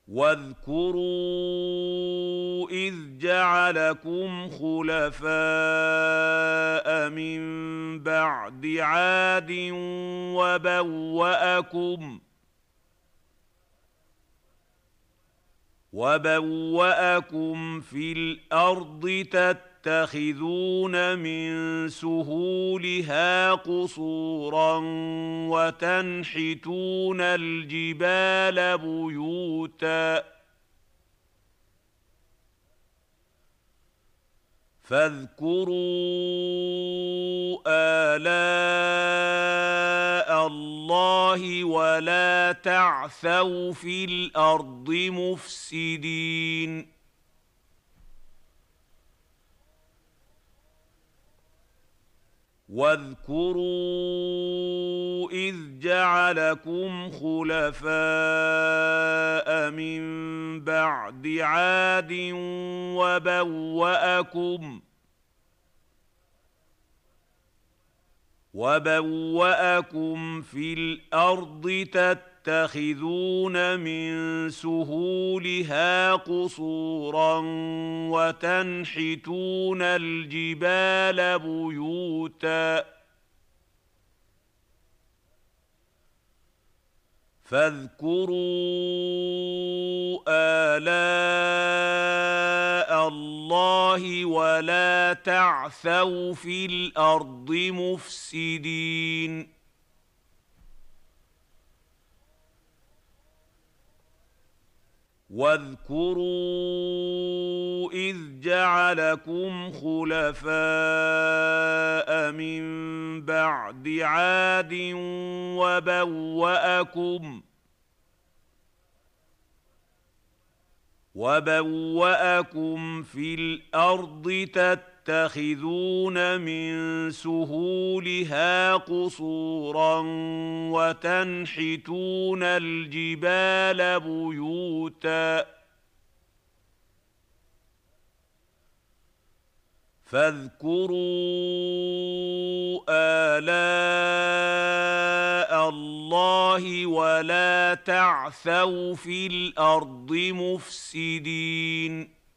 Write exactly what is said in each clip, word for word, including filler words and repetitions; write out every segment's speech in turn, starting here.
واذكروا إذ جعلكم خلفاء من بعد عاد وبوأكم وبوأكم في الأرض تتخذون من سهولها قصورا وتنحتون الجبال بيوتا فاذكروا آلاء الله ولا تعثوا في الأرض مفسدين واذكروا إذ جعلكم خلفاء من بعد عاد وبوأكم وبوأكم في الأرض تتخذون من سهولها قصورا وتنحتون الجبال بيوتا فاذكروا آلاء الله ولا تعثوا في الأرض مفسدين واذكروا إذ جعلكم خلفاء من بعد عاد وبوأكم وبوأكم في الأرض تتخذون من سهولها قصورا وتنحتون الجبال بيوتا فاذكروا آلاء الله ولا تعثوا في الأرض مفسدين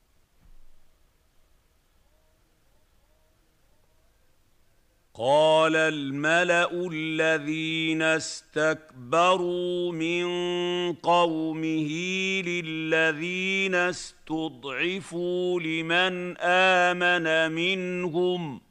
قال الملأ الذين استكبروا من قومه للذين استضعفوا لمن آمن منهم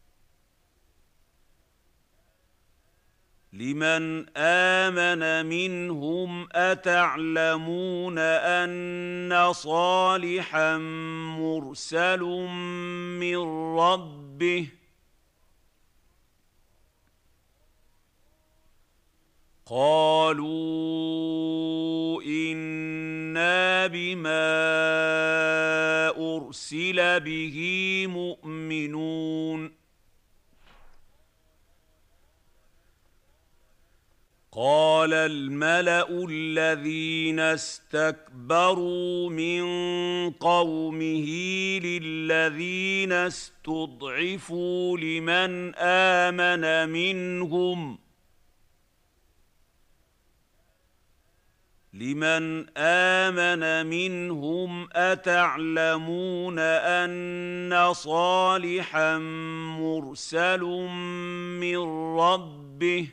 لمن آمن منهم أتعلمون أن صالحا مرسل من ربه قالوا إنا بما أرسل به مؤمنون قال الملأ الذين استكبروا من قومه للذين استضعفوا لمن آمن منهم لمن آمن منهم أتعلمون أن صالحا مرسل من ربه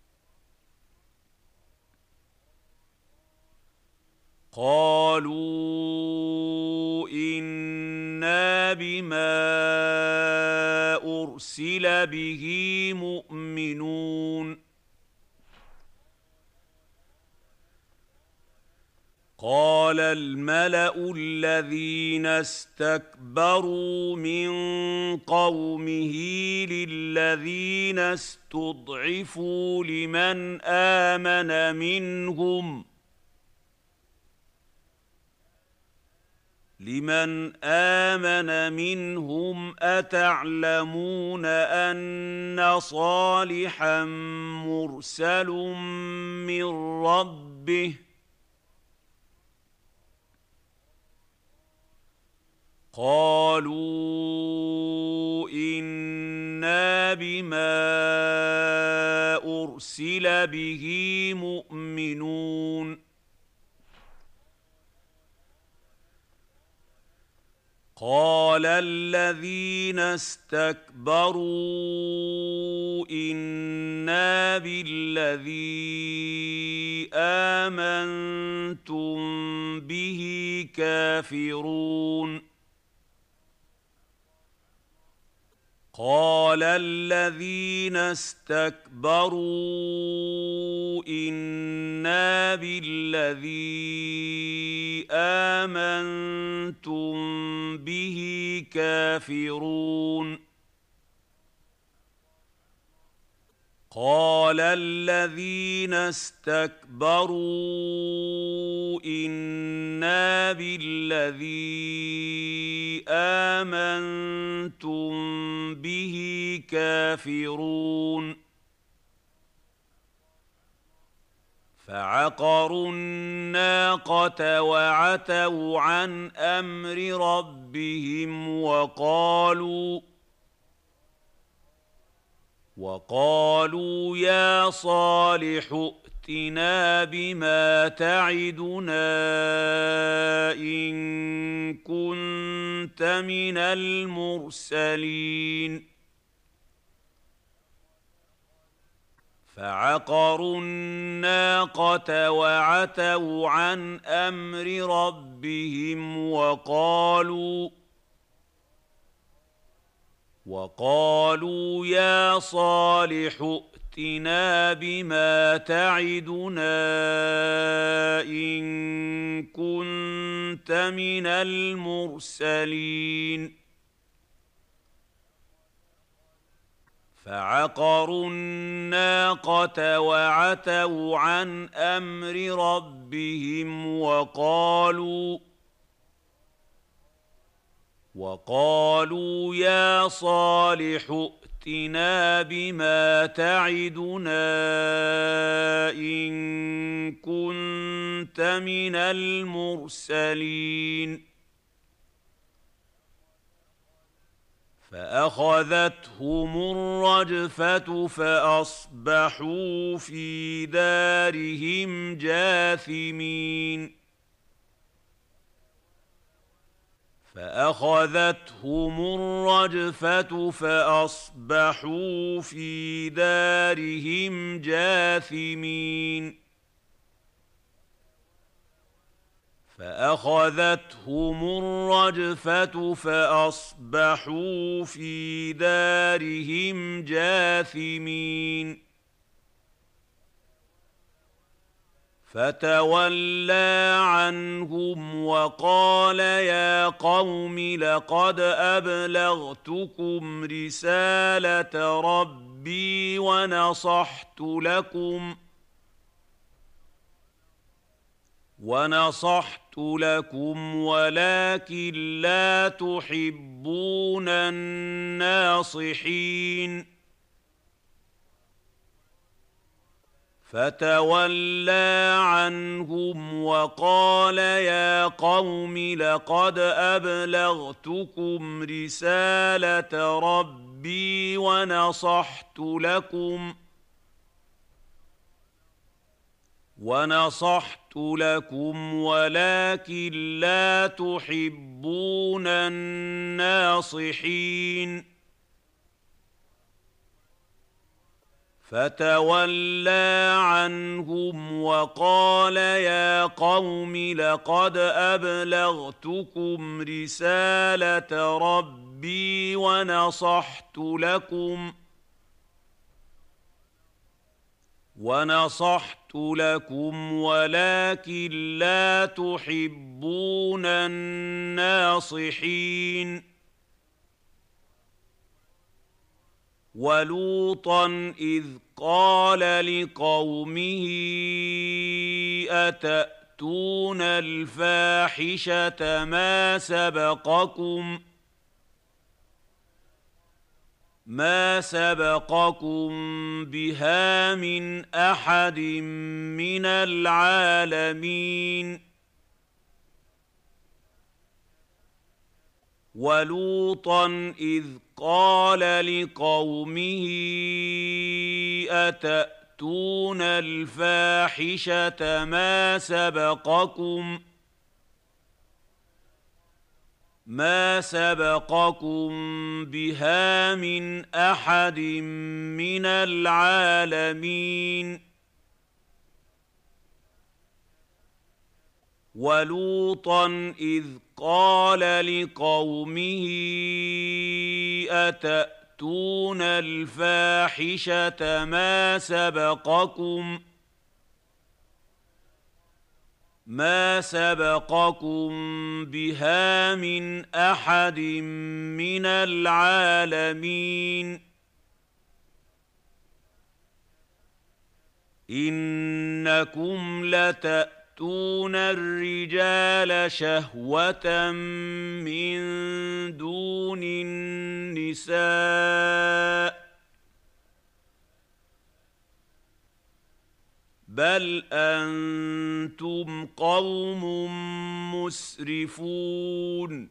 قالوا إنا بما أرسل أرسل به مؤمنون قال الملأ الذين استكبروا من قومه للذين استضعفوا لمن آمن منهم لمن آمن منهم أتعلمون أن صالحا مرسل من ربه قالوا إنا بما أرسل به مؤمنون قال الملأ الذين استكبروا من قومه للذين استضعفوا لمن آمن منهم لمن آمن منهم أتعلمون أن صالحا مرسل من ربه قالوا إنا قال الملأ الذين استكبروا من قومه للذين استضعفوا لمن آمن منهم لمن آمن منهم أتعلمون أن صالحا مرسل من ربه قالوا إنا بما أرسل به مؤمنون قال الذين استكبروا إنا بالذي آمنتم به كافرون قال الذين استكبروا إنا بالذي آمنتم به كافرون قال الذين استكبروا إنا بالذي آمنتم به كافرون فعقروا الناقة وعتوا عن أمر ربهم وقالوا وقالوا يا صالح ائتنا بما تعدنا إن كنت من المرسلين فعقروا الناقة وعتوا عن أمر ربهم وقالوا وقالوا يا صالح ائتنا بما تعدنا إن كنت من المرسلين فعقروا الناقة وعتوا عن أمر ربهم وقالوا وقالوا يا صالح ائتنا بما تعدنا إن كنت من المرسلين فأخذتهم الرجفة فأصبحوا في دارهم جاثمين فأخذتهم الرجفة فأصبحوا في دارهم جاثمين فأخذتهم الرجفة فأصبحوا في دارهم جاثمين فتولى عنهم وقال يا قوم لقد أبلغتكم رسالة ربي ونصحت لكم ونصحت لكم ولكن لا تحبون الناصحين فتولى عنهم وقال يا قوم لقد أبلغتكم رسالة ربي ونصحت لكم ونصحت لكم ولكن لا تحبون الناصحين فتولى عنهم وقال يا قوم لقد أبلغتكم رسالة ربي ونصحت لكم ونصحت لكم ولكن لا تحبون الناصحين ولوطا إذ قال لقومه أتأتون الفاحشة ما سبقكم ما سبقكم بها من أحد من العالمين ولوطا إذ قال لقومه أتأتون الفاحشة ما سبقكم ما سبقكم بها من احد من العالمين ولوطا اذ قال لقومه اتاتون الفاحشه ما سبقكم ما سبقكم بها من احد من العالمين انكم لتاتون الرجال شهوه من دون النساء بل انتم قوم مسرفون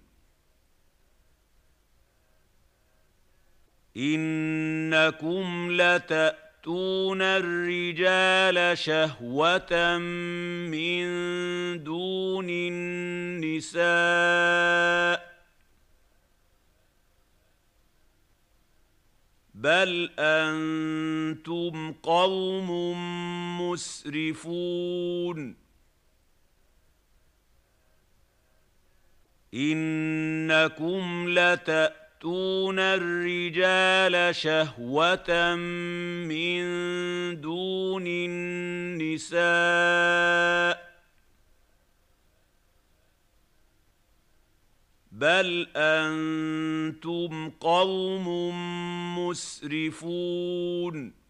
انكم لتاتون الرجال شهوه من دون النساء بل انتم قوم مسرفون انكم لتاتون الرجال شهوه من دون النساء بل انتم قوم مسرفون